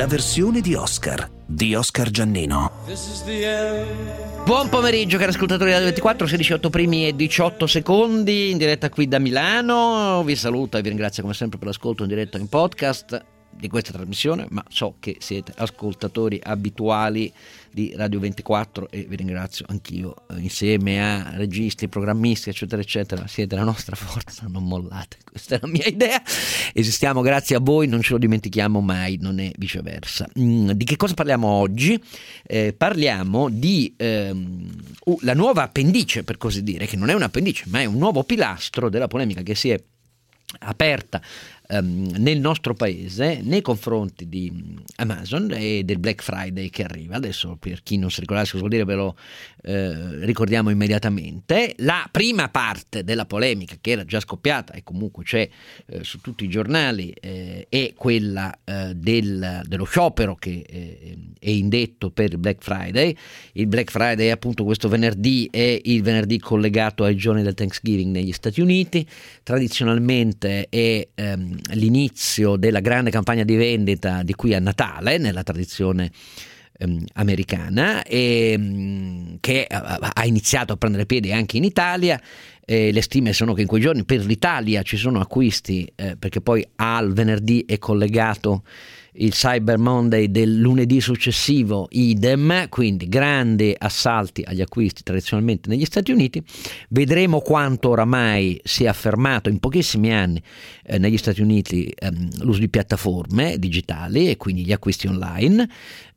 la versione di Oscar Giannino. Buon pomeriggio cari ascoltatori di Radio 24, 16:08 primi e 18 secondi, in diretta qui da Milano. Vi saluto e vi ringrazio come sempre per l'ascolto in diretta in podcast di questa trasmissione, ma so che siete ascoltatori abituali di Radio 24 e vi ringrazio anch'io, insieme a registi, programmisti eccetera eccetera. Siete la nostra forza, non mollate, questa è la mia idea. Esistiamo grazie a voi, non ce lo dimentichiamo mai, non è viceversa. Di che cosa parliamo oggi? Parliamo di la nuova appendice, per così dire, che non è un'appendice ma è un nuovo pilastro della polemica che si è aperta nel nostro paese nei confronti di Amazon e del Black Friday che arriva. Adesso, per chi non si ricordasse cosa vuol dire, ve lo ricordiamo immediatamente. La prima parte della polemica, che era già scoppiata e comunque c'è su tutti i giornali, è quella dello sciopero che è indetto per il Black Friday. Il Black Friday è appunto questo venerdì, è il venerdì collegato ai giorni del Thanksgiving negli Stati Uniti. Tradizionalmente è l'inizio della grande campagna di vendita di qui a Natale nella tradizione americana, e che ha iniziato a prendere piede anche in Italia. Le stime sono che in quei giorni per l'Italia ci sono acquisti, perché poi al venerdì è collegato il Cyber Monday del lunedì successivo, idem, quindi grandi assalti agli acquisti tradizionalmente negli Stati Uniti. Vedremo quanto oramai si è affermato in pochissimi anni negli Stati Uniti l'uso di piattaforme digitali e quindi gli acquisti online,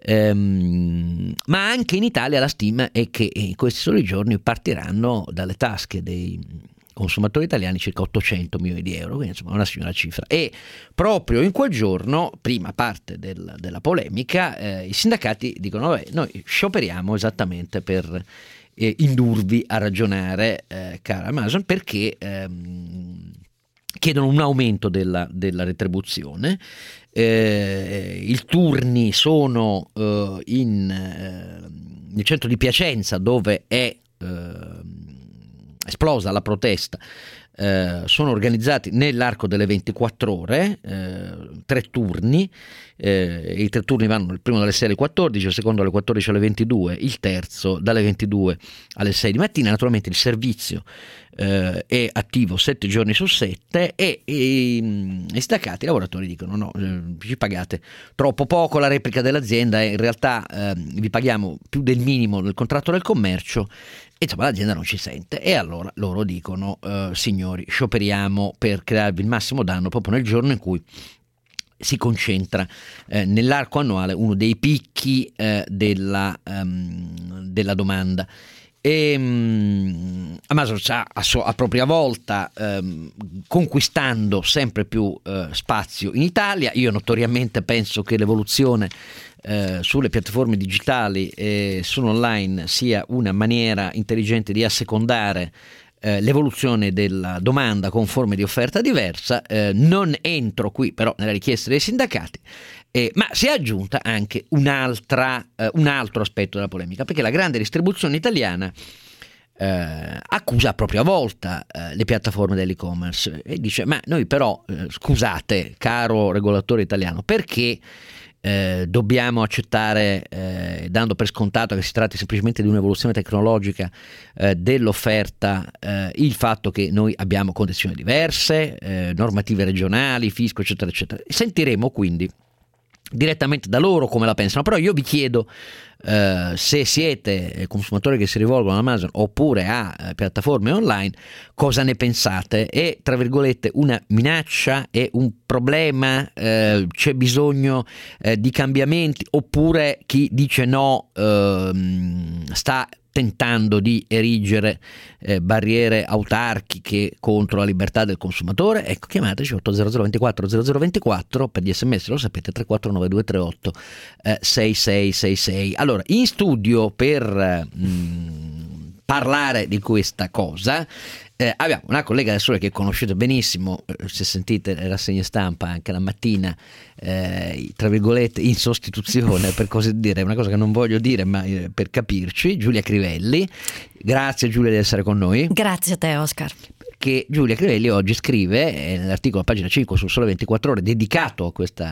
ma anche in Italia la stima è che in questi soli giorni partiranno dalle tasche dei consumatori italiani circa 800 milioni di euro, quindi insomma una signora cifra. E proprio in quel giorno, prima parte della polemica, i sindacati dicono vabbè, noi scioperiamo esattamente per indurvi a ragionare, cara Amazon, perché chiedono un aumento della retribuzione. I turni sono nel centro di Piacenza, dove è esplosa la protesta. Sono organizzati nell'arco delle 24 ore 3 turni. I 3 turni vanno: il primo dalle 6 alle 14, il secondo dalle 14 alle 22, il terzo dalle 22 alle 6 di mattina. Naturalmente il servizio è attivo 7 giorni su 7 e i sindacati, i lavoratori dicono no, ci pagate troppo poco, la replica dell'azienda è in realtà vi paghiamo più del minimo del contratto del commercio. Insomma, l'azienda non ci sente, e allora loro dicono signori, scioperiamo per crearvi il massimo danno proprio nel giorno in cui si concentra nell'arco annuale uno dei picchi della domanda. E Amazon sta a propria volta conquistando sempre più spazio in Italia. Io notoriamente penso che l'evoluzione sulle piattaforme digitali e sull'online sia una maniera intelligente di assecondare l'evoluzione della domanda con forme di offerta diversa. Non entro qui però nella richiesta dei sindacati, ma si è aggiunta anche un altro aspetto della polemica, perché la grande distribuzione italiana accusa a propria volta le piattaforme dell'e-commerce e dice ma noi però scusate caro regolatore italiano, perché dobbiamo accettare, dando per scontato che si tratti semplicemente di un'evoluzione tecnologica dell'offerta, il fatto che noi abbiamo condizioni diverse, normative regionali, fisco eccetera eccetera. Sentiremo quindi direttamente da loro come la pensano, però io vi chiedo se siete consumatori che si rivolgono ad Amazon oppure a piattaforme online, cosa ne pensate? È tra virgolette una minaccia, è un problema, c'è bisogno di cambiamenti, oppure chi dice no sta tentando di erigere barriere autarchiche contro la libertà del consumatore? Ecco, chiamateci 800 24 0024, per gli sms lo sapete 349 238 6666. Allora, in studio per parlare di questa cosa abbiamo una collega del Sole che conoscete benissimo, se sentite le rassegne stampa anche la mattina, tra virgolette in sostituzione, per così dire, è una cosa che non voglio dire ma per capirci, Giulia Crivelli. Grazie Giulia di essere con noi. Grazie a te Oscar. che Giulia Crivelli oggi scrive nell'articolo a pagina 5 sul Sole 24 Ore dedicato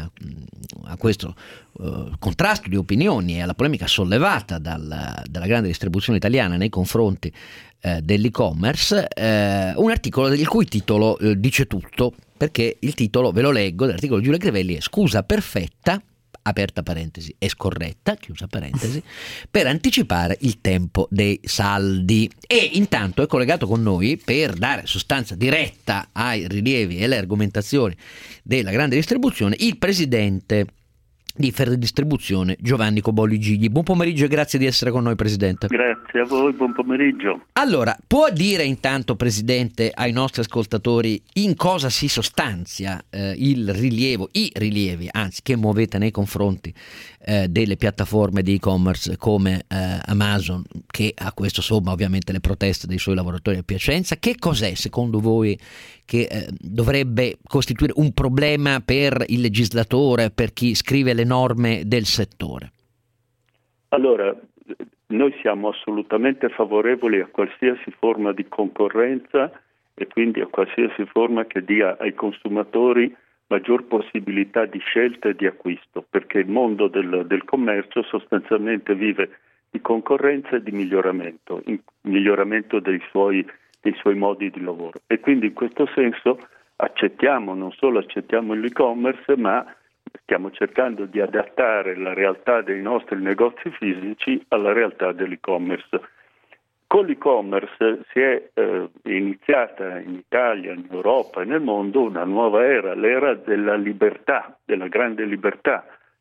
a questo contrasto di opinioni e alla polemica sollevata dalla grande distribuzione italiana nei confronti dell'e-commerce, un articolo il cui titolo dice tutto, perché il titolo, ve lo leggo, dell'articolo di Giulia Crivelli è "Scusa perfetta", aperta parentesi, e scorretta, chiusa parentesi, per anticipare il tempo dei saldi. E intanto è collegato con noi per dare sostanza diretta ai rilievi e alle argomentazioni della grande distribuzione il presidente di Federdistribuzione Giovanni Cobolli Gigli. Buon pomeriggio e grazie di essere con noi, Presidente. Grazie a voi, buon pomeriggio. Allora, può dire intanto, Presidente, ai nostri ascoltatori in cosa si sostanzia i rilievi, anzi, che muovete nei confronti delle piattaforme di e-commerce come Amazon, che ha questo somma ovviamente le proteste dei suoi lavoratori a Piacenza? Che cos'è secondo voi che dovrebbe costituire un problema per il legislatore, per chi scrive le norme del settore? Allora, noi siamo assolutamente favorevoli a qualsiasi forma di concorrenza e quindi a qualsiasi forma che dia ai consumatori maggior possibilità di scelta e di acquisto, perché il mondo del commercio sostanzialmente vive di concorrenza e di miglioramento dei suoi modi di lavoro. E quindi in questo senso non solo accettiamo l'e-commerce, ma stiamo cercando di adattare la realtà dei nostri negozi fisici alla realtà dell'e-commerce. Con l'e-commerce si è iniziata in Italia, in Europa e nel mondo una nuova era, l'era della libertà, della grande libertà,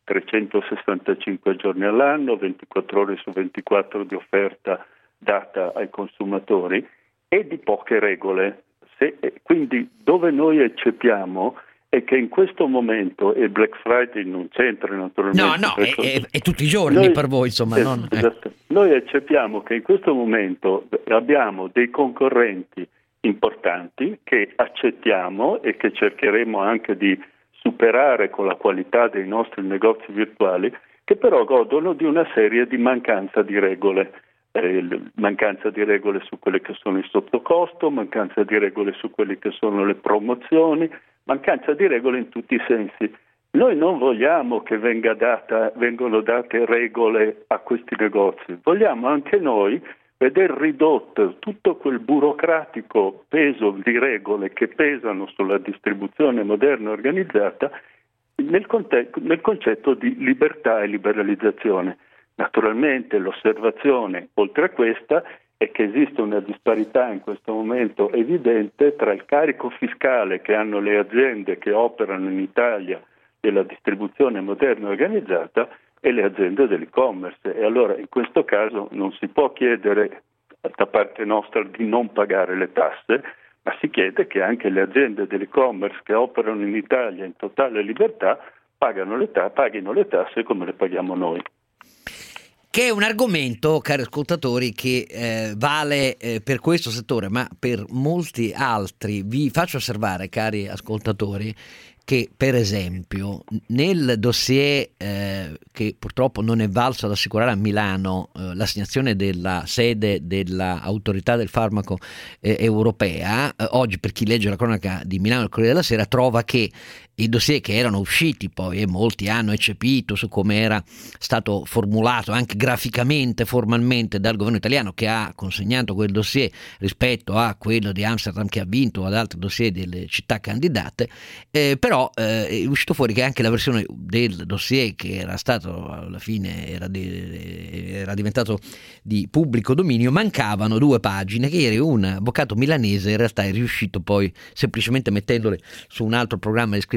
365 giorni all'anno, 24 ore su 24 di offerta data ai consumatori e di poche regole. Quindi dove noi eccepiamo è che in questo momento, e Black Friday non c'entra naturalmente. No, è tutti i giorni per voi, insomma. Esatto. Noi eccepiamo che in questo momento abbiamo dei concorrenti importanti che accettiamo e che cercheremo anche di superare con la qualità dei nostri negozi virtuali, che però godono di una serie di mancanza di regole su quelle che sono il sottocosto, mancanza di regole su quelle che sono le promozioni, mancanza di regole in tutti i sensi. Noi non vogliamo che vengano date regole a questi negozi, vogliamo anche noi veder ridotto tutto quel burocratico peso di regole che pesano sulla distribuzione moderna e organizzata nel concetto di libertà e liberalizzazione. Naturalmente l'osservazione, oltre a questa, è che esiste una disparità in questo momento evidente tra il carico fiscale che hanno le aziende che operano in Italia della distribuzione moderna e organizzata e le aziende dell'e-commerce. E allora in questo caso non si può chiedere da parte nostra di non pagare le tasse, ma si chiede che anche le aziende dell'e-commerce che operano in Italia in totale libertà paghino le tasse come le paghiamo noi. Che è un argomento, cari ascoltatori, che vale per questo settore, ma per molti altri. Vi faccio osservare, cari ascoltatori, che per esempio nel dossier che purtroppo non è valso ad assicurare a Milano l'assegnazione della sede dell'autorità del farmaco europea, oggi per chi legge la cronaca di Milano del Corriere della Sera trova che i dossier che erano usciti poi e molti hanno eccepito su come era stato formulato anche graficamente, formalmente dal governo italiano, che ha consegnato quel dossier rispetto a quello di Amsterdam che ha vinto o ad altri dossier delle città candidate, però è uscito fuori che anche la versione del dossier che era stato alla fine era diventato di pubblico dominio, mancavano 2 pagine che ieri un avvocato milanese in realtà è riuscito poi, semplicemente mettendole su un altro programma di scrittura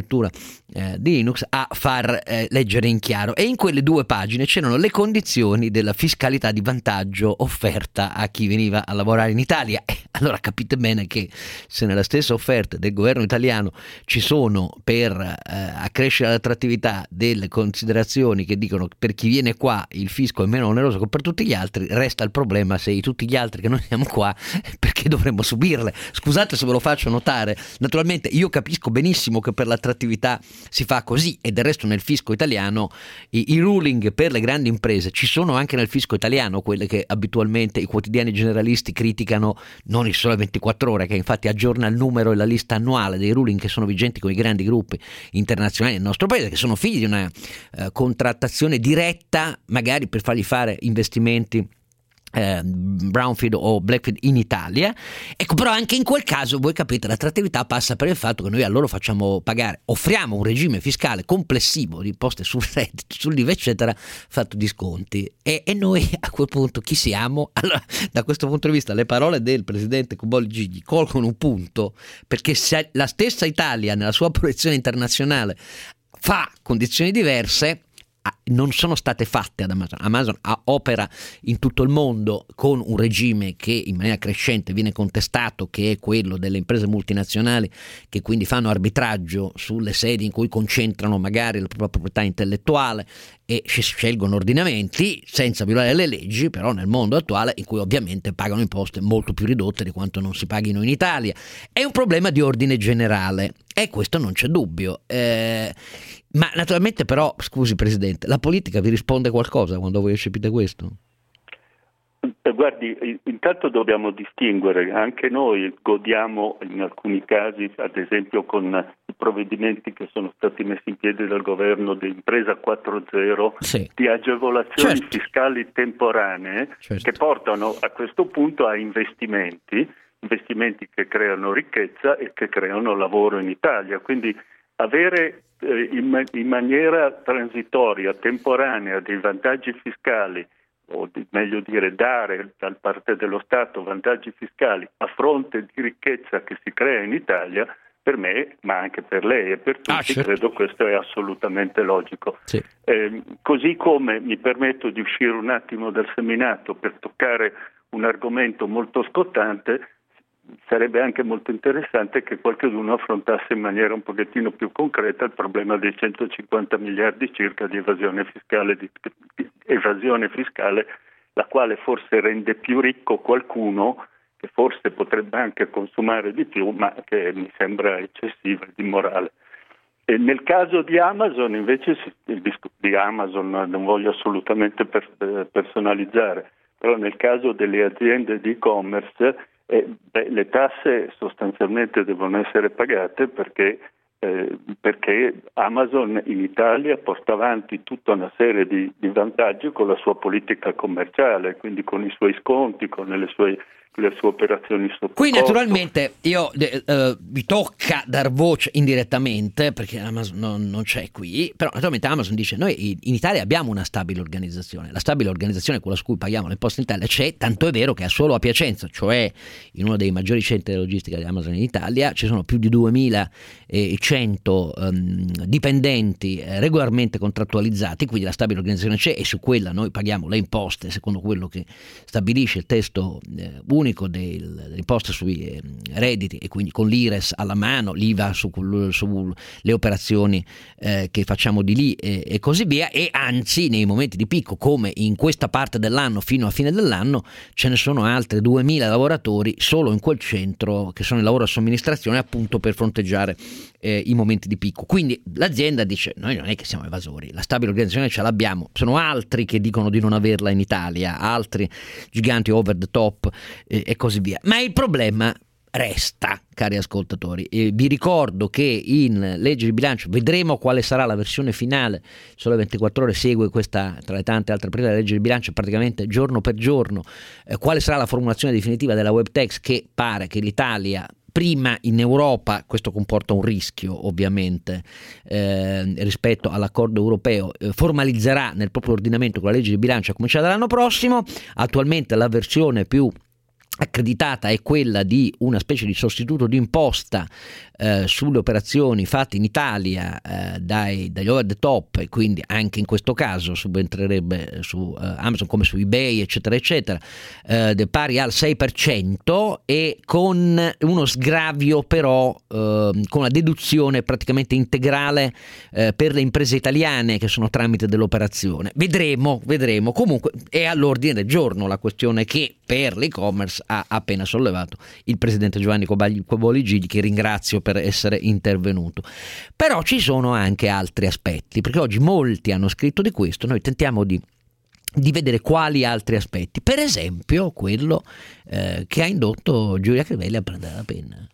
di Linux, a far leggere in chiaro, e in quelle 2 pagine c'erano le condizioni della fiscalità di vantaggio offerta a chi veniva a lavorare in Italia. Allora capite bene che se nella stessa offerta del governo italiano ci sono per accrescere l'attrattività delle considerazioni che dicono che per chi viene qua il fisco è meno oneroso che per tutti gli altri, resta il problema se tutti gli altri che noi siamo qua perché dovremmo subirle. Scusate se ve lo faccio notare, naturalmente io capisco benissimo che per l'attrattività si fa così, e del resto nel fisco italiano i ruling per le grandi imprese ci sono anche nel fisco italiano, quelle che abitualmente i quotidiani generalisti criticano, non il Sole 24 Ore, che infatti aggiorna il numero e la lista annuale dei ruling che sono vigenti con i grandi gruppi internazionali del nostro paese, che sono figli di una contrattazione diretta, magari per fargli fare investimenti brownfield o blackfield in Italia. Ecco, però anche in quel caso voi capite, l'attrattività passa per il fatto che noi a loro facciamo pagare, offriamo un regime fiscale complessivo di imposte sul reddito, sull'IVA eccetera, fatto di sconti, e noi a quel punto chi siamo? Allora, da questo punto di vista le parole del presidente Kubolli Gigli colgono un punto, perché se la stessa Italia nella sua proiezione internazionale fa condizioni diverse, non sono state fatte ad Amazon. Amazon opera in tutto il mondo con un regime che in maniera crescente viene contestato, che è quello delle imprese multinazionali che quindi fanno arbitraggio sulle sedi in cui concentrano magari la propria proprietà intellettuale e scelgono ordinamenti senza violare le leggi, però nel mondo attuale in cui ovviamente pagano imposte molto più ridotte di quanto non si paghino in Italia. È un problema di ordine generale e questo non c'è dubbio. Ma naturalmente però, scusi Presidente, la politica vi risponde qualcosa quando voi recepite questo? Guardi, intanto dobbiamo distinguere, anche noi godiamo in alcuni casi, ad esempio con i provvedimenti che sono stati messi in piedi dal governo di Impresa 4.0, sì, di agevolazioni certo, fiscali temporanee, certo, che portano a questo punto a investimenti che creano ricchezza e che creano lavoro in Italia. Quindi avere in maniera transitoria, temporanea, dei vantaggi fiscali, o meglio dire dare da parte dello Stato vantaggi fiscali a fronte di ricchezza che si crea in Italia, per me, ma anche per lei e per tutti, certo, credo questo è assolutamente logico. sì. Così come mi permetto di uscire un attimo dal seminato per toccare un argomento molto scottante, sarebbe anche molto interessante che qualcuno affrontasse in maniera un pochettino più concreta il problema dei 150 miliardi circa di evasione fiscale, la quale forse rende più ricco qualcuno che forse potrebbe anche consumare di più, ma che mi sembra eccessiva ed immorale. E nel caso di Amazon invece, di Amazon non voglio assolutamente personalizzare, però nel caso delle aziende di e-commerce le tasse sostanzialmente devono essere pagate perché Amazon in Italia porta avanti tutta una serie di vantaggi con la sua politica commerciale, quindi con i suoi sconti, con le sue operazioni sotto Qui costo. naturalmente vi tocca dar voce indirettamente perché Amazon non c'è qui, però naturalmente Amazon dice noi in Italia abbiamo una stabile organizzazione, la stabile organizzazione è quella su cui paghiamo le imposte in Italia, c'è, tanto è vero che solo a Piacenza, cioè in uno dei maggiori centri di logistica di Amazon in Italia, ci sono più di 2100 dipendenti regolarmente contrattualizzati, quindi la stabile organizzazione c'è e su quella noi paghiamo le imposte secondo quello che stabilisce il testo unico dell'imposta sui redditi e quindi con l'IRES alla mano, l'IVA sulle operazioni che facciamo di lì e così via, e anzi nei momenti di picco come in questa parte dell'anno fino a fine dell'anno ce ne sono altri 2000 lavoratori solo in quel centro che sono in lavoro a somministrazione appunto per fronteggiare i momenti di picco. Quindi l'azienda dice noi non è che siamo evasori, la stabile organizzazione ce l'abbiamo, sono altri che dicono di non averla in Italia, altri giganti over the top e così via, ma il problema resta, cari ascoltatori. Vi ricordo che in legge di bilancio vedremo quale sarà la versione finale. Sole 24 Ore segue questa, tra le tante altre priorità della legge di bilancio, praticamente giorno per giorno quale sarà la formulazione definitiva della web tax, che pare che l'Italia prima in Europa, questo comporta un rischio ovviamente rispetto all'accordo europeo, formalizzerà nel proprio ordinamento con la legge di bilancio a cominciare dall'anno prossimo. Attualmente la versione più accreditata è quella di una specie di sostituto d'imposta sulle operazioni fatte in Italia dagli over the top, e quindi anche in questo caso subentrerebbe su Amazon come su eBay eccetera eccetera, pari al 6%, e con uno sgravio però con una deduzione praticamente integrale per le imprese italiane che sono tramite dell'operazione. Vedremo. Comunque è all'ordine del giorno la questione che per l'e-commerce ha appena sollevato il presidente Giovanni Coboli Gigli, che ringrazio per essere intervenuto. Però ci sono anche altri aspetti, perché oggi molti hanno scritto di questo, noi tentiamo di vedere quali altri aspetti, per esempio quello che ha indotto Giulia Crivelli a prendere la penna.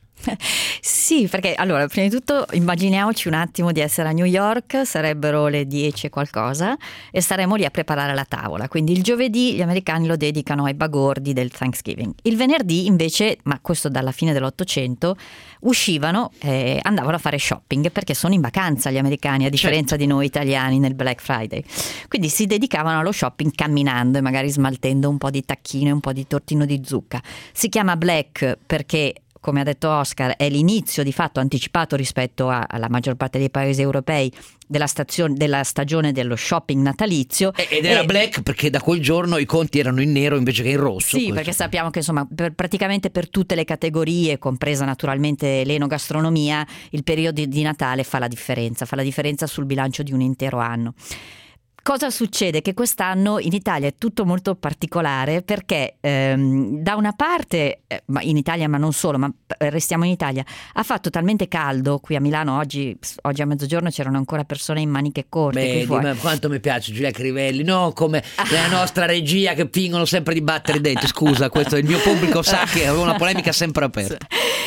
Sì, perché allora, prima di tutto immaginiamoci un attimo di essere a New York, sarebbero le 10 e qualcosa e saremo lì a preparare la tavola, quindi il giovedì gli americani lo dedicano ai bagordi del Thanksgiving, il venerdì invece, ma questo dalla fine dell'Ottocento, uscivano e andavano a fare shopping perché sono in vacanza gli americani, a differenza di noi italiani nel Black Friday, quindi si dedicavano allo shopping camminando e magari smaltendo un po' di tacchino e un po' di tortino di zucca. Si chiama Black perché, come ha detto Oscar, è l'inizio di fatto anticipato rispetto alla maggior parte dei paesi europei della stagione dello shopping natalizio. Ed era black perché da quel giorno i conti erano in nero invece che in rosso. Sì, perché sappiamo che insomma praticamente per tutte le categorie, compresa naturalmente l'enogastronomia, il periodo di Natale fa la differenza sul bilancio di un intero anno. Cosa succede? Che quest'anno in Italia è tutto molto particolare perché da una parte, ma in Italia ma non solo, ma restiamo in Italia, ha fatto talmente caldo qui a Milano, oggi a mezzogiorno c'erano ancora persone in maniche corte qui fuori. Ma quanto mi piace Giulia Crivelli, no come la nostra regia che fingono sempre di battere i denti, scusa, questo il mio pubblico sa che avevo una polemica sempre aperta.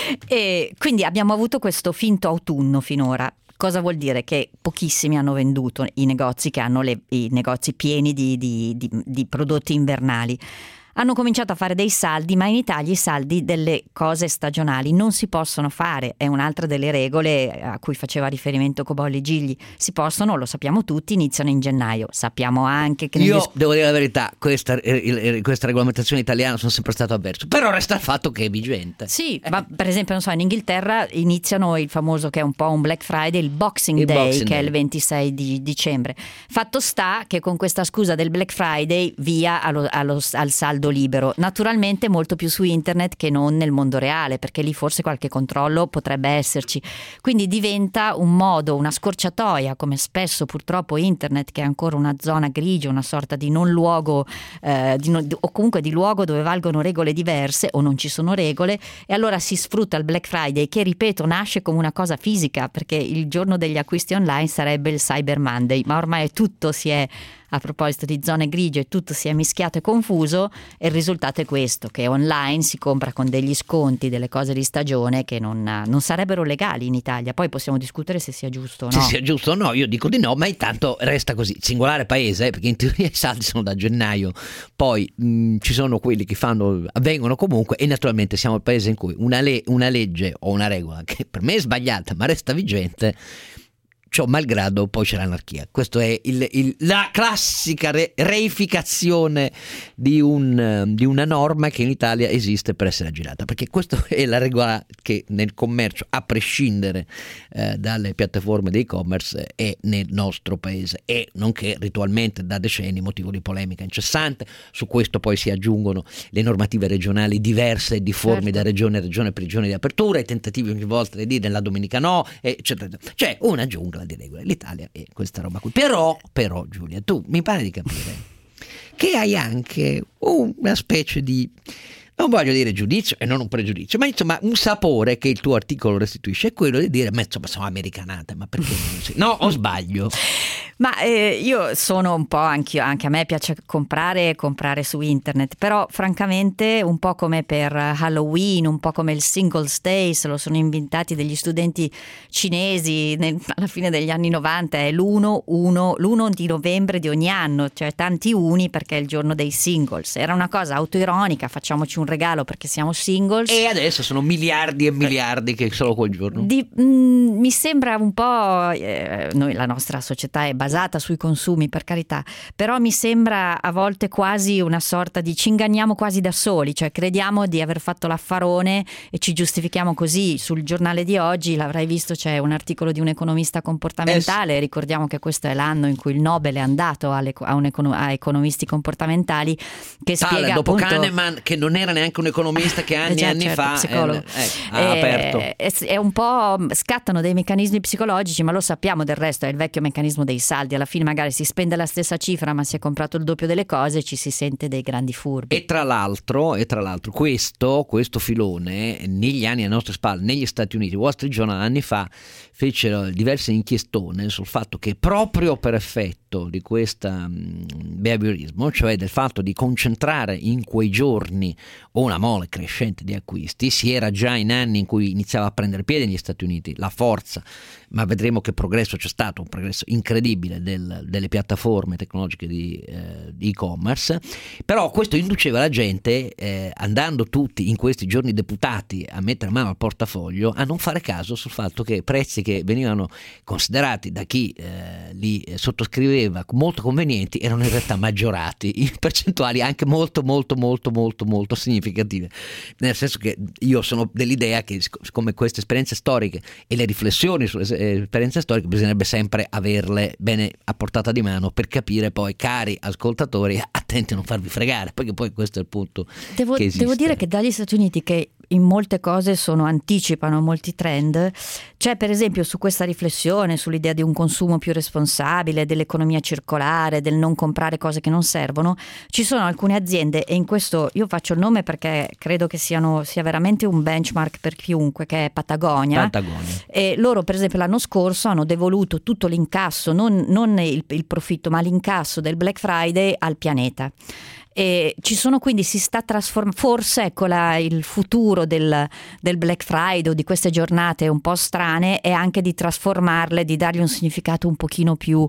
E quindi abbiamo avuto questo finto autunno finora. Cosa vuol dire? Che pochissimi hanno venduto i negozi che hanno i negozi pieni di prodotti invernali. Hanno cominciato a fare dei saldi, ma in Italia i saldi delle cose stagionali non si possono fare, è un'altra delle regole a cui faceva riferimento Coboli Gigli. Si possono, lo sappiamo tutti, iniziano in gennaio. Sappiamo anche che io devo dire la verità, questa regolamentazione italiana sono sempre stato avverso, però resta il fatto che è vigente. Sì, ma per esempio non so, in Inghilterra iniziano il famoso, che è un po' un Black Friday, il Boxing Day, che è il 26 di dicembre. Fatto sta che con questa scusa del Black Friday via al saldo libero, naturalmente molto più su internet che non nel mondo reale, perché lì forse qualche controllo potrebbe esserci, quindi diventa un modo, una scorciatoia, come spesso purtroppo internet, che è ancora una zona grigia, una sorta di non luogo o comunque di luogo dove valgono regole diverse o non ci sono regole, e allora si sfrutta il Black Friday, che ripeto nasce come una cosa fisica, perché il giorno degli acquisti online sarebbe il Cyber Monday, ma ormai tutto si è, a proposito di zone grigie, tutto si è mischiato e confuso, e il risultato è questo, che online si compra con degli sconti delle cose di stagione che non sarebbero legali in Italia. Poi possiamo discutere se sia giusto o no. Se sia giusto o no, io dico di no, ma intanto resta così, singolare paese, perché in teoria i saldi sono da gennaio, poi ci sono quelli che avvengono comunque, e naturalmente siamo il paese in cui una legge o una regola che per me è sbagliata ma resta vigente, ciò malgrado poi c'è l'anarchia. Questo è la classica reificazione di una norma che in Italia esiste per essere aggirata, perché questa è la regola che nel commercio, a prescindere dalle piattaforme di e-commerce, è nel nostro paese, e nonché ritualmente da decenni motivo di polemica incessante. Su questo poi si aggiungono le normative regionali diverse e difformi, certo, da regione a regione per regione di apertura, i tentativi ogni volta di dire la domenica no, eccetera. Cioè una giungla di regole, l'Italia è questa roba qui. Però Giulia, tu mi pare di capire che hai anche una specie di, non voglio dire giudizio e non un pregiudizio, ma insomma un sapore che il tuo articolo restituisce, è quello di dire, ma insomma sono americanate, ma perché non si... No, o sbaglio? Ma io sono un po' anche a me piace comprare su internet, però francamente un po' come per Halloween, un po' come il Singles Day, se lo sono inventati degli studenti cinesi alla fine degli anni 90, è l'1 di novembre di ogni anno, cioè tanti uni perché è il giorno dei singles. Era una cosa autoironica, facciamoci un regalo perché siamo singles. E adesso sono miliardi e miliardi che solo quel giorno. Mi sembra un po', noi, la nostra società è basata basata sui consumi, per carità, però mi sembra a volte quasi una sorta di ci inganniamo quasi da soli, cioè crediamo di aver fatto l'affarone e ci giustifichiamo così. Sul giornale di oggi, l'avrai visto, c'è un articolo di un economista comportamentale, ricordiamo che questo è l'anno in cui il Nobel è andato a economisti comportamentali, che spiega dopo appunto, Kahneman, che non era neanche un economista, che anni fa ha aperto. È un po', scattano dei meccanismi psicologici, ma lo sappiamo del resto, è il vecchio meccanismo dei saldi, alla fine magari si spende la stessa cifra ma si è comprato il doppio delle cose e ci si sente dei grandi furbi. E tra l'altro questo filone negli anni alle nostre spalle negli Stati Uniti, Wall Street Journal anni fa fecero diverse inchiestone sul fatto che proprio per effetto di questo behaviorismo, cioè del fatto di concentrare in quei giorni una mole crescente di acquisti, si era già in anni in cui iniziava a prendere piede negli Stati Uniti la forza, ma vedremo che progresso c'è stato, un progresso incredibile delle piattaforme tecnologiche di e-commerce. Però questo induceva la gente, andando tutti in questi giorni deputati a mettere mano al portafoglio, a non fare caso sul fatto che prezzi che venivano considerati da chi li sottoscriveva molto convenienti erano in realtà maggiorati in percentuali anche molto significative, nel senso che io sono dell'idea che come queste esperienze storiche e le riflessioni sulle esperienze storiche bisognerebbe sempre averle bene a portata di mano per capire poi, cari ascoltatori, attenti a non farvi fregare, perché poi questo è il punto. Devo dire che dagli Stati Uniti, che in molte cose anticipano molti trend, c'è per esempio su questa riflessione sull'idea di un consumo più responsabile, dell'economia circolare, del non comprare cose che non servono, ci sono alcune aziende, e in questo io faccio il nome perché credo che sia veramente un benchmark per chiunque, che è Patagonia. E loro per esempio l'anno scorso hanno devoluto tutto l'incasso, non il profitto, ma l'incasso del Black Friday al pianeta. E ci sono, quindi si sta trasformando, forse ecco il futuro del Black Friday o di queste giornate un po' strane è anche di trasformarle, di dargli un significato un pochino più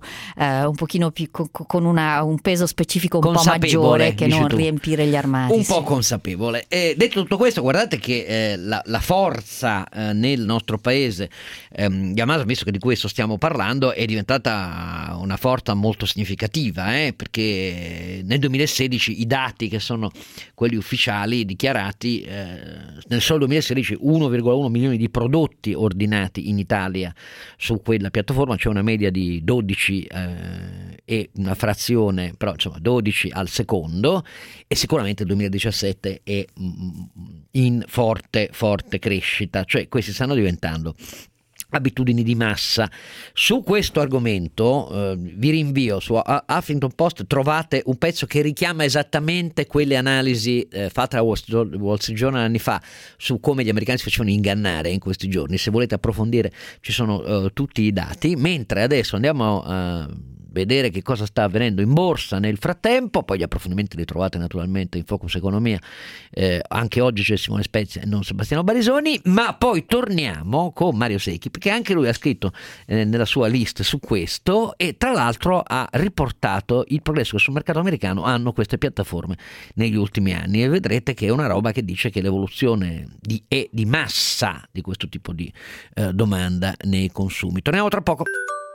con un peso specifico un po' maggiore, che non riempire gli armadi. Un po' consapevole. Detto tutto questo, guardate che la forza nel nostro paese di Amazon, visto che di questo stiamo parlando, è diventata una forza molto significativa, perché nel 2016 i dati che sono quelli ufficiali dichiarati, nel solo 2016 1,1 milioni di prodotti ordinati in Italia su quella piattaforma, c'è una media di 12 e una frazione, però insomma 12 al secondo, e sicuramente il 2017 è in forte crescita, cioè questi stanno diventando abitudini di massa. Su questo argomento vi rinvio su Huffington Post, trovate un pezzo che richiama esattamente quelle analisi fatte da Wall Street Journal anni fa su come gli americani si facevano ingannare in questi giorni. Se volete approfondire ci sono tutti i dati, mentre adesso andiamo a vedere che cosa sta avvenendo in borsa nel frattempo. Poi gli approfondimenti li trovate naturalmente in Focus Economia, anche oggi c'è Simone Spezia e non Sebastiano Barisoni, ma poi torniamo con Mario Secchi, perché anche lui ha scritto nella sua list su questo, e tra l'altro ha riportato il progresso che sul mercato americano hanno queste piattaforme negli ultimi anni, e vedrete che è una roba che dice che l'evoluzione di massa di questo tipo di domanda nei consumi. Torniamo tra poco.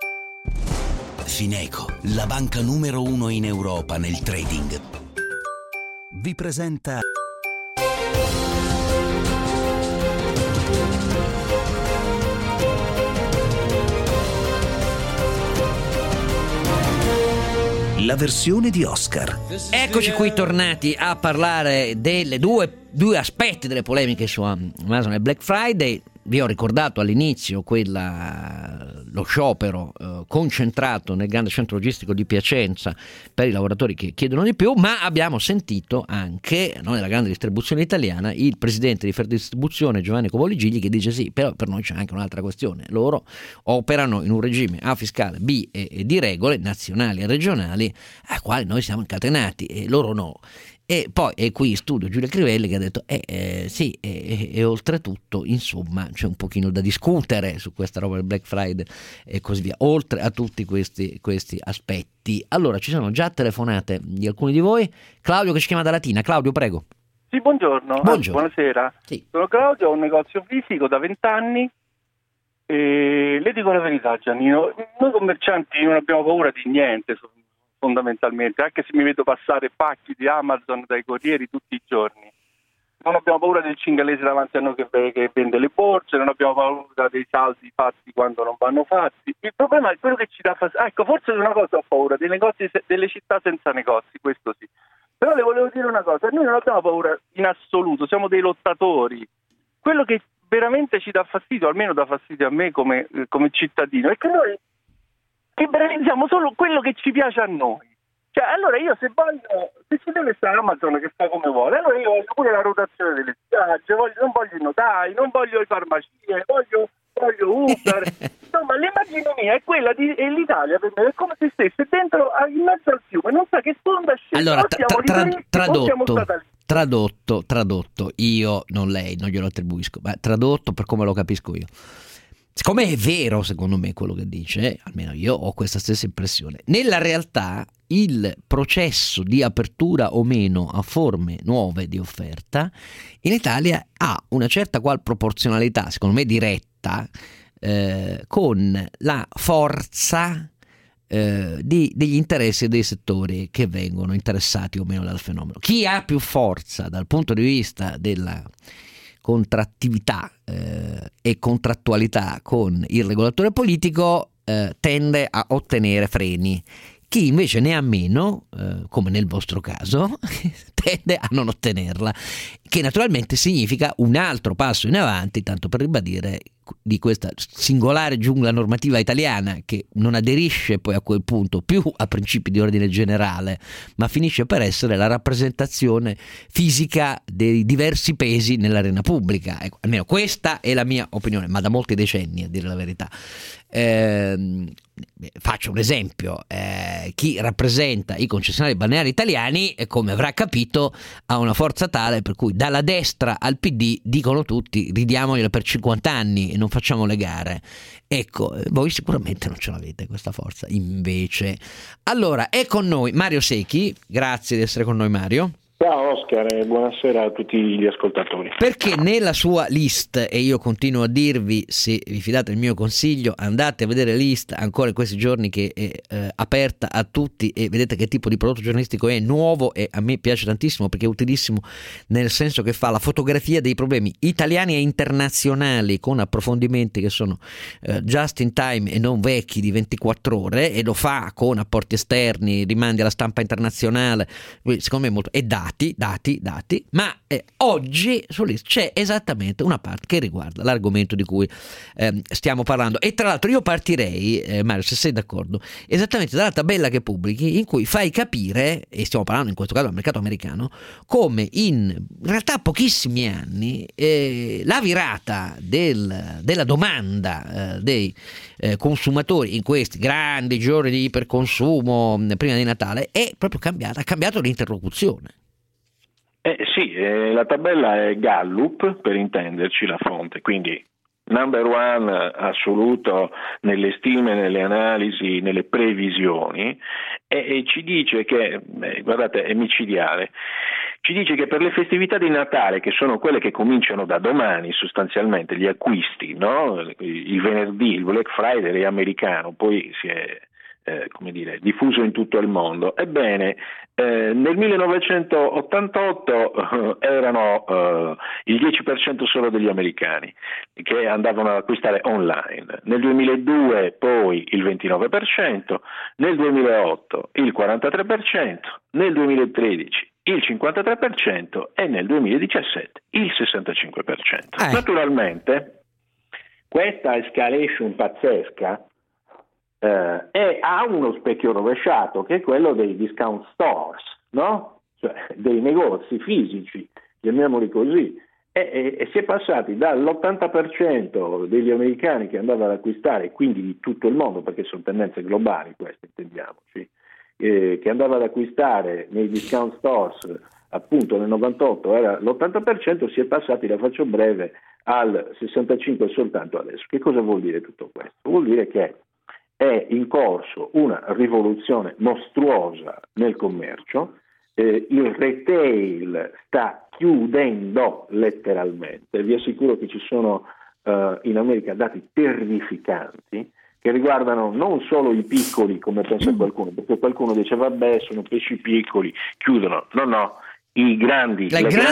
Fineco, la banca numero 1 in Europa nel trading, vi presenta la versione di Oscar. Eccoci qui tornati a parlare delle due aspetti delle polemiche su Amazon e Black Friday. Vi ho ricordato all'inizio lo sciopero concentrato nel grande centro logistico di Piacenza per i lavoratori che chiedono di più, ma abbiamo sentito anche nella grande distribuzione italiana il presidente di Federdistribuzione Giovanni Covoligigli che dice sì, però per noi c'è anche un'altra questione: loro operano in un regime A fiscale, B e di regole nazionali e regionali a quali noi siamo incatenati e loro no. E poi è qui in studio Giulia Crivelli che ha detto sì, e oltretutto insomma c'è un pochino da discutere su questa roba del Black Friday e così via, oltre a tutti questi aspetti. Allora, ci sono già telefonate di alcuni di voi. Claudio che ci chiama da Latina. Claudio, prego. Sì, buongiorno. Buongiorno. Buonasera. Sì. Sono Claudio, ho un negozio fisico da 20 anni le dico la verità, Giannino, noi commercianti non abbiamo paura di niente fondamentalmente, anche se mi vedo passare pacchi di Amazon dai corrieri tutti i giorni. Non abbiamo paura del cingalese davanti a noi che vende le borse, non abbiamo paura dei saldi fatti quando non vanno fatti. Il problema è quello che ci dà fastidio. Ecco, forse di una cosa ho paura, dei negozi, delle città senza negozi, questo sì. Però le volevo dire una cosa, noi non abbiamo paura in assoluto, siamo dei lottatori. Quello che veramente ci dà fastidio, almeno dà fastidio a me come cittadino, è che noi liberalizziamo solo quello che ci piace a noi. Cioè, allora io se ci deve stare Amazon che fa come vuole, allora io voglio pure la rotazione delle spiagge, non voglio i notai, non voglio le farmacie, voglio Uber. Insomma, l'immagine mia è quella di l'Italia per me è come se stesse dentro in mezzo al fiume, non sa che sponda scende. Allora, tradotto, io, non lei, non glielo attribuisco, ma tradotto per come lo capisco io. Siccome è vero, secondo me, quello che dice, almeno io ho questa stessa impressione, nella realtà il processo di apertura o meno a forme nuove di offerta in Italia ha una certa qual proporzionalità, secondo me diretta, con la forza degli interessi dei settori che vengono interessati o meno dal fenomeno. Chi ha più forza dal punto di vista della contrattività e contrattualità con il regolatore politico tende a ottenere freni. Chi invece ne ha meno, come nel vostro caso, tende a non ottenerla, che naturalmente significa un altro passo in avanti, tanto per ribadire, di questa singolare giungla normativa italiana che non aderisce poi a quel punto più a principi di ordine generale, ma finisce per essere la rappresentazione fisica dei diversi pesi nell'arena pubblica. Ecco, almeno questa è la mia opinione, ma da molti decenni, a dire la verità. Faccio un esempio, chi rappresenta i concessionari balneari italiani, come avrà capito, ha una forza tale per cui dalla destra al PD dicono tutti ridiamogliela per 50 anni e non facciamo le gare. Ecco, voi sicuramente non ce l'avete questa forza, invece. Allora, è con noi Mario Secchi, grazie di essere con noi Mario. Ciao Oscar e buonasera a tutti gli ascoltatori. Perché nella sua list, e io continuo a dirvi, se vi fidate del mio consiglio, andate a vedere list ancora in questi giorni che è aperta a tutti e vedete che tipo di prodotto giornalistico è nuovo e a me piace tantissimo perché è utilissimo nel senso che fa la fotografia dei problemi italiani e internazionali con approfondimenti che sono just in time e non vecchi di 24 ore e lo fa con apporti esterni, rimandi alla stampa internazionale, secondo me molto, e dati, ma oggi su list c'è esattamente una parte che riguarda l'argomento di cui stiamo parlando e tra l'altro io partirei, Mario, se sei d'accordo, esattamente dalla tabella che pubblichi in cui fai capire, e stiamo parlando in questo caso del mercato americano, come in realtà pochissimi anni la virata della domanda dei consumatori in questi grandi giorni di iperconsumo prima di Natale è proprio cambiata, ha cambiato l'interlocuzione. Sì, la tabella è Gallup, per intenderci la fonte, quindi number one assoluto nelle stime, nelle analisi, nelle previsioni, e ci dice che, guardate, è micidiale, ci dice che per le festività di Natale, che sono quelle che cominciano da domani sostanzialmente, gli acquisti, no? Il venerdì, il Black Friday è americano, poi si è diffuso in tutto il mondo. Ebbene, nel 1988 erano il 10% solo degli americani che andavano ad acquistare online, nel 2002 poi il 29%, nel 2008 il 43%, nel 2013 il 53% e nel 2017 il 65%. Naturalmente questa escalation pazzesca ha uno specchio rovesciato che è quello dei discount stores, no? Cioè dei negozi fisici, chiamiamoli così, e si è passati dall'80% degli americani che andava ad acquistare, quindi di tutto il mondo, perché sono tendenze globali queste, intendiamoci, che andava ad acquistare nei discount stores appunto nel 98 era l'80%, si è passati, la faccio breve, al 65% soltanto adesso. Che cosa vuol dire tutto questo? Vuol dire che è in corso una rivoluzione mostruosa nel commercio, il retail sta chiudendo letteralmente, vi assicuro che ci sono in America dati terrificanti che riguardano non solo i piccoli, come pensa qualcuno, perché qualcuno dice vabbè, sono pesci piccoli, chiudono. No, le grandi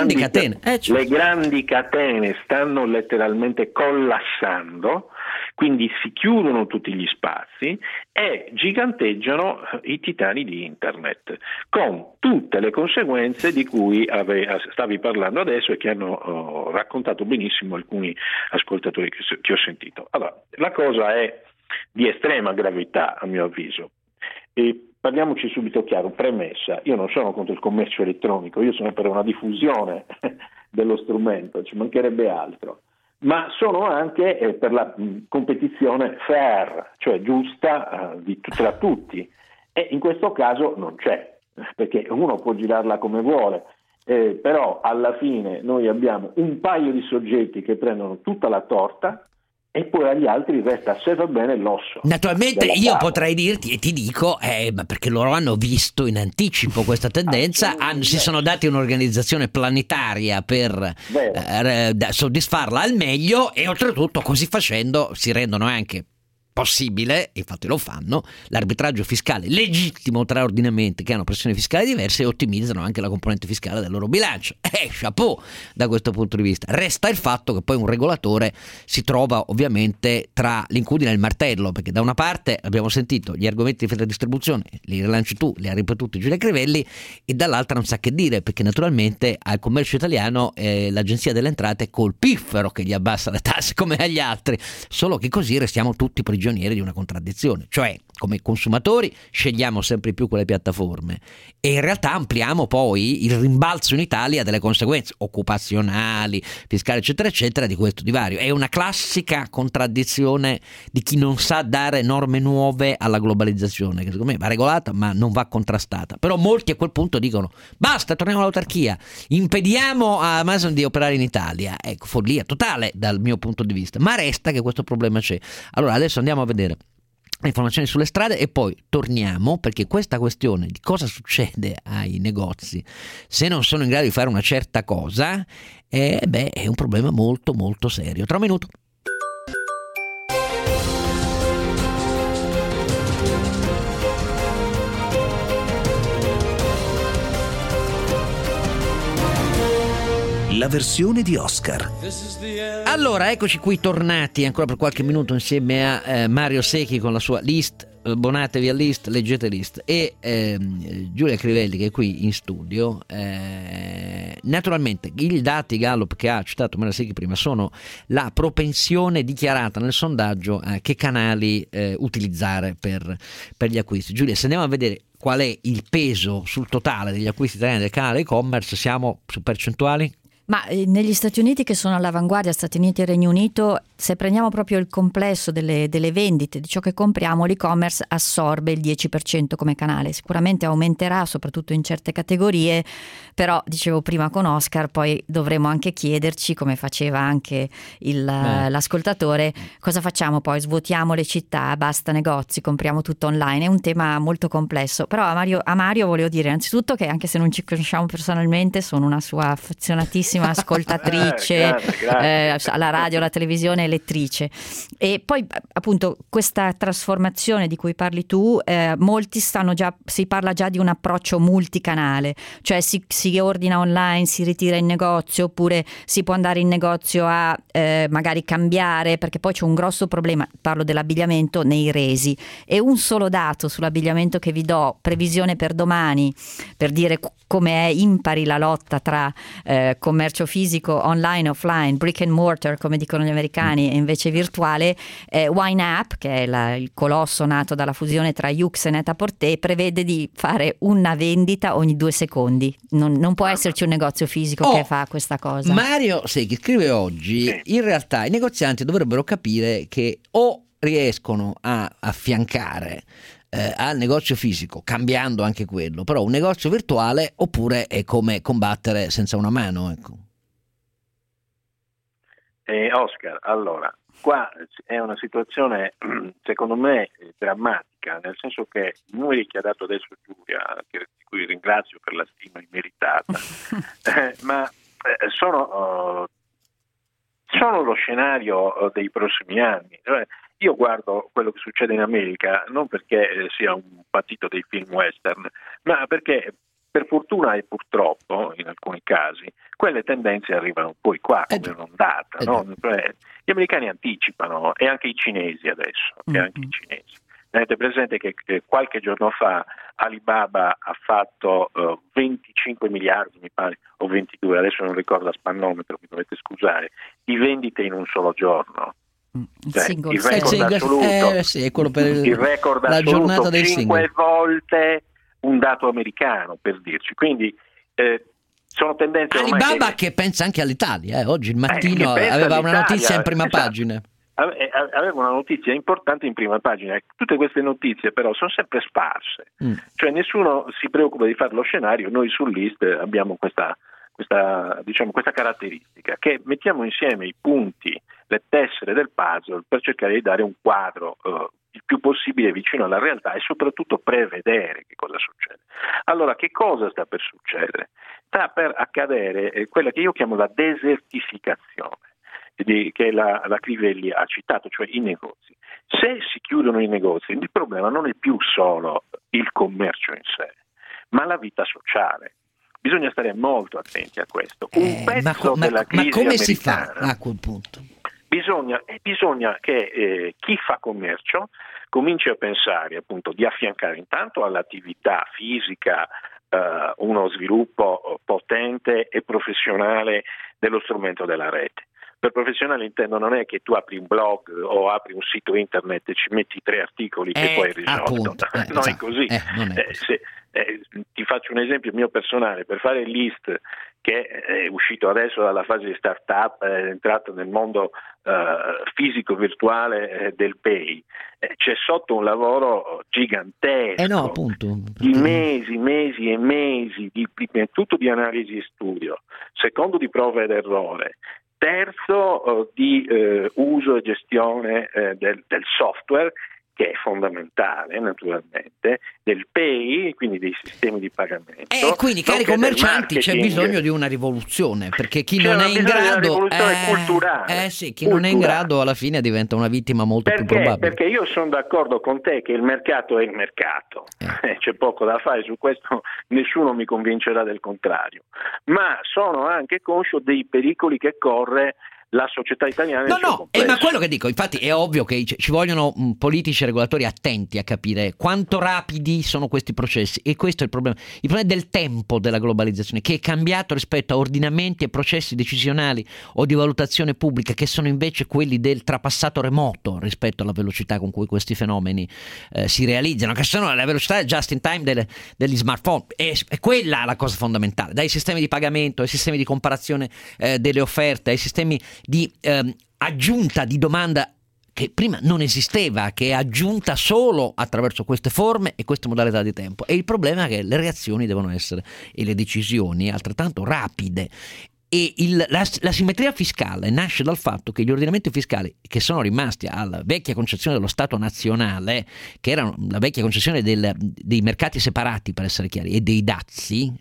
catene stanno letteralmente collassando, quindi si chiudono tutti gli spazi e giganteggiano i titani di internet, con tutte le conseguenze di cui stavi parlando adesso e che hanno raccontato benissimo alcuni ascoltatori che ho sentito. Allora, la cosa è di estrema gravità, a mio avviso. E parliamoci subito chiaro, premessa, io non sono contro il commercio elettronico, io sono per una diffusione dello strumento, ci mancherebbe altro, ma sono anche per la competizione fair, cioè giusta tra tutti, e in questo caso non c'è, perché uno può girarla come vuole, però alla fine noi abbiamo un paio di soggetti che prendono tutta la torta e poi agli altri resta, se va bene, l'osso. Naturalmente io potrei dirti e ti dico ma perché loro hanno visto in anticipo questa tendenza, si sono dati un'organizzazione planetaria per soddisfarla al meglio, e oltretutto così facendo si rendono anche possibile, infatti lo fanno, l'arbitraggio fiscale legittimo tra ordinamenti che hanno pressioni fiscali diverse e ottimizzano anche la componente fiscale del loro bilancio. Chapeau da questo punto di vista. Resta il fatto che poi un regolatore si trova ovviamente tra l'incudine e il martello, perché da una parte abbiamo sentito gli argomenti di distribuzione, li rilanci tu, li ha ripetuti Giulia Crivelli, e dall'altra non sa che dire, perché naturalmente al commercio italiano l'Agenzia delle Entrate è col piffero che gli abbassa le tasse come agli altri, solo che così restiamo tutti prigionieri di una contraddizione, cioè come consumatori scegliamo sempre più quelle piattaforme e in realtà ampliamo poi il rimbalzo in Italia delle conseguenze occupazionali, fiscali eccetera eccetera di questo divario. È una classica contraddizione di chi non sa dare norme nuove alla globalizzazione, che secondo me va regolata ma non va contrastata. Però molti a quel punto dicono basta, torniamo all'autarchia, impediamo a Amazon di operare in Italia. Ecco, follia totale dal mio punto di vista, ma resta che questo problema c'è. Allora adesso andiamo a vedere informazioni sulle strade e poi torniamo, perché questa questione di cosa succede ai negozi se non sono in grado di fare una certa cosa è un problema molto molto serio. Tra un minuto. La versione di Oscar. Allora, eccoci qui tornati ancora per qualche minuto insieme a Mario Secchi con la sua List. Abbonatevi a List, leggete List, e Giulia Crivelli che è qui in studio. Naturalmente i dati Gallup che ha citato Mario Secchi prima sono la propensione dichiarata nel sondaggio a che canali utilizzare per gli acquisti. Giulia, se andiamo a vedere qual è il peso sul totale degli acquisti italiani del canale e-commerce, siamo su percentuali? Ma negli Stati Uniti, che sono all'avanguardia, Stati Uniti e Regno Unito, se prendiamo proprio il complesso delle vendite, di ciò che compriamo, l'e-commerce assorbe il 10% come canale. Sicuramente aumenterà, soprattutto in certe categorie, però dicevo prima con Oscar, poi dovremo anche chiederci, come faceva anche l'ascoltatore, cosa facciamo poi? Svuotiamo le città, basta negozi, compriamo tutto online? È un tema molto complesso, però a Mario volevo dire innanzitutto che anche se non ci conosciamo personalmente, sono una sua affezionatissima ascoltatrice, grazie. Alla radio, alla televisione, lettrice. E poi appunto questa trasformazione di cui parli tu, si parla già di un approccio multicanale, cioè si ordina online, si ritira in negozio, oppure si può andare in negozio a magari cambiare, perché poi c'è un grosso problema, parlo dell'abbigliamento, nei resi. E un solo dato sull'abbigliamento che vi do, previsione per domani, per dire come è impari la lotta tra commercio fisico, online, offline, brick and mortar come dicono gli americani, e invece virtuale. YNAB, che è il colosso nato dalla fusione tra Yoox e Net-a-Porter, prevede di fare una vendita ogni 2 secondi. Non può esserci un negozio fisico che fa questa cosa. Mario Secchi scrive oggi, in realtà i negozianti dovrebbero capire che o riescono a affiancare al negozio fisico, cambiando anche quello, però un negozio virtuale, oppure è come combattere senza una mano, ecco. Oscar, allora, qua è una situazione secondo me drammatica, nel senso che i numeri che ha dato adesso Giulia, di cui ringrazio per la stima immeritata, ma sono sono lo scenario dei prossimi anni. Cioè, io guardo quello che succede in America non perché sia un patito dei film western, ma perché per fortuna e purtroppo in alcuni casi quelle tendenze arrivano poi qua come un'ondata, no? Cioè, gli americani anticipano, e anche i cinesi adesso, Tenete presente che qualche giorno fa Alibaba ha fatto 25 miliardi, mi pare, o 22, adesso non ricordo a spannometro, mi dovete scusare, di vendite in un solo giorno. Il record assoluto, è quello per il record la assoluto, giornata del 5 volte un dato americano, per dirci. Quindi sono tendenze Alibaba che pensa anche all'Italia, oggi il mattino aveva una notizia in prima pagina. Aveva una notizia importante in prima pagina. Tutte queste notizie però sono sempre sparse, cioè nessuno si preoccupa di fare lo scenario. Noi sull'Ist abbiamo questa caratteristica, che mettiamo insieme i punti, le tessere del puzzle per cercare di dare un quadro il più possibile vicino alla realtà e soprattutto prevedere che cosa succede. Allora, che cosa sta per succedere? Sta per accadere quella che io chiamo la desertificazione, che la Crivelli ha citato, cioè i negozi. Se si chiudono i negozi, il problema non è più solo il commercio in sé, ma la vita sociale. Bisogna stare molto attenti a questo. Un pezzo della crisi ma come americana, si fa a quel punto? Bisogna che chi fa commercio cominci a pensare appunto di affiancare intanto all'attività fisica uno sviluppo potente e professionale dello strumento della rete. Per professionale intendo non è che tu apri un blog o apri un sito internet e ci metti 3 articoli e poi è risolto. Non è così. Ti faccio un esempio mio personale. Per fare l'Ist, che è uscito adesso dalla fase di startup, è entrato nel mondo fisico virtuale del Pay, c'è sotto un lavoro gigantesco di mesi e mesi prima di tutto di analisi e studio, secondo di prova ed errore, terzo di uso e gestione del software, che è fondamentale naturalmente, del pay, quindi dei sistemi di pagamento. E quindi, cari commercianti, c'è bisogno di una rivoluzione, perché chi non è in grado culturale. Chi non è in grado alla fine diventa una vittima molto più probabile. Perché io sono d'accordo con te che il mercato è il mercato, c'è poco da fare su questo, nessuno mi convincerà del contrario, ma sono anche conscio dei pericoli che corre la società italiana. Ma quello che dico, infatti è ovvio che ci vogliono politici e regolatori attenti a capire quanto rapidi sono questi processi, e questo è il problema del tempo della globalizzazione, che è cambiato rispetto a ordinamenti e processi decisionali o di valutazione pubblica che sono invece quelli del trapassato remoto rispetto alla velocità con cui questi fenomeni si realizzano, che sono la velocità just in time degli smartphone. È quella la cosa fondamentale, dai sistemi di pagamento ai sistemi di comparazione delle offerte, ai sistemi di aggiunta di domanda che prima non esisteva, che è aggiunta solo attraverso queste forme e queste modalità di tempo. E il problema è che le reazioni devono essere, e le decisioni, altrettanto rapide. E la simmetria fiscale nasce dal fatto che gli ordinamenti fiscali, che sono rimasti alla vecchia concezione dello Stato nazionale, che era la vecchia concezione dei mercati separati, per essere chiari, e dei dazi,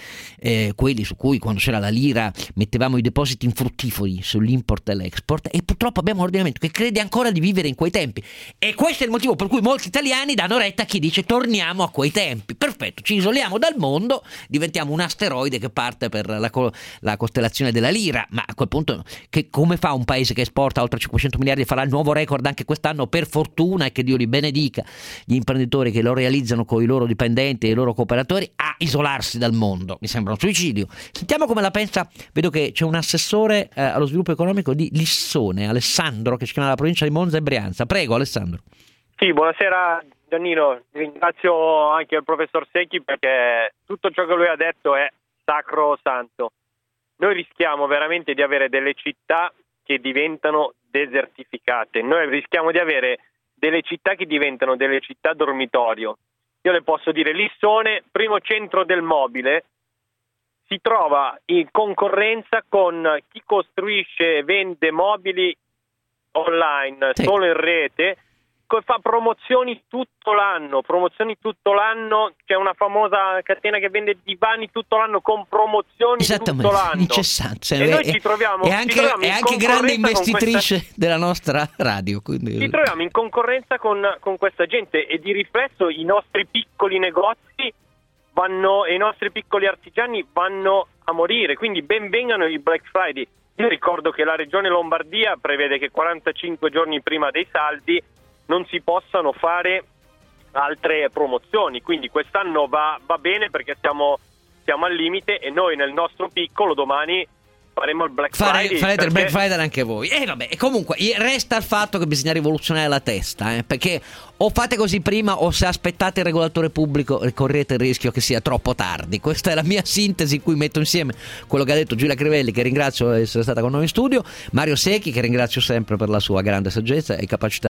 quelli su cui quando c'era la lira mettevamo i depositi infruttiferi sull'import e l'export, e purtroppo abbiamo un ordinamento che crede ancora di vivere in quei tempi, e questo è il motivo per cui molti italiani danno retta a chi dice torniamo a quei tempi. Perfetto, ci isoliamo dal mondo, diventiamo un asteroide che parte per la costellazione della lira, ma a quel punto come fa un paese che esporta oltre 500 miliardi e farà il nuovo record anche quest'anno, per fortuna, e che Dio li benedica gli imprenditori che lo realizzano con i loro dipendenti e i loro cooperatori, a isolarsi dal mondo? Mi sembra un suicidio. Sentiamo come la pensa, vedo che c'è un assessore allo sviluppo economico di Lissone, Alessandro, che si chiama la provincia di Monza e Brianza. Prego, Alessandro. Sì, buonasera Giannino, ringrazio anche il professor Secchi perché tutto ciò che lui ha detto è sacro santo. Noi rischiamo veramente di avere delle città che diventano desertificate, noi rischiamo di avere delle città che diventano delle città dormitorio. Io le posso dire, Lissone, primo centro del mobile, si trova in concorrenza con chi costruisce e vende mobili online, solo in rete, picco e fa promozioni tutto l'anno, c'è una famosa catena che vende divani tutto l'anno con promozioni tutto l'anno. Incessante. E noi ci troviamo è anche grande investitrice della nostra radio, quindi ci troviamo in concorrenza con questa gente, e di riflesso i nostri piccoli negozi e i nostri piccoli artigiani vanno a morire, quindi ben vengano i Black Friday. Io ricordo che la regione Lombardia prevede che 45 giorni prima dei saldi non si possano fare altre promozioni, quindi quest'anno va bene perché siamo al limite, e noi nel nostro piccolo domani faremo il Black Friday. Farete il Black Friday anche voi. E comunque resta il fatto che bisogna rivoluzionare la testa, perché o fate così prima, o se aspettate il regolatore pubblico correte il rischio che sia troppo tardi. Questa è la mia sintesi, in cui metto insieme quello che ha detto Giulia Crivelli, che ringrazio di essere stata con noi in studio, Mario Secchi, che ringrazio sempre per la sua grande saggezza e capacità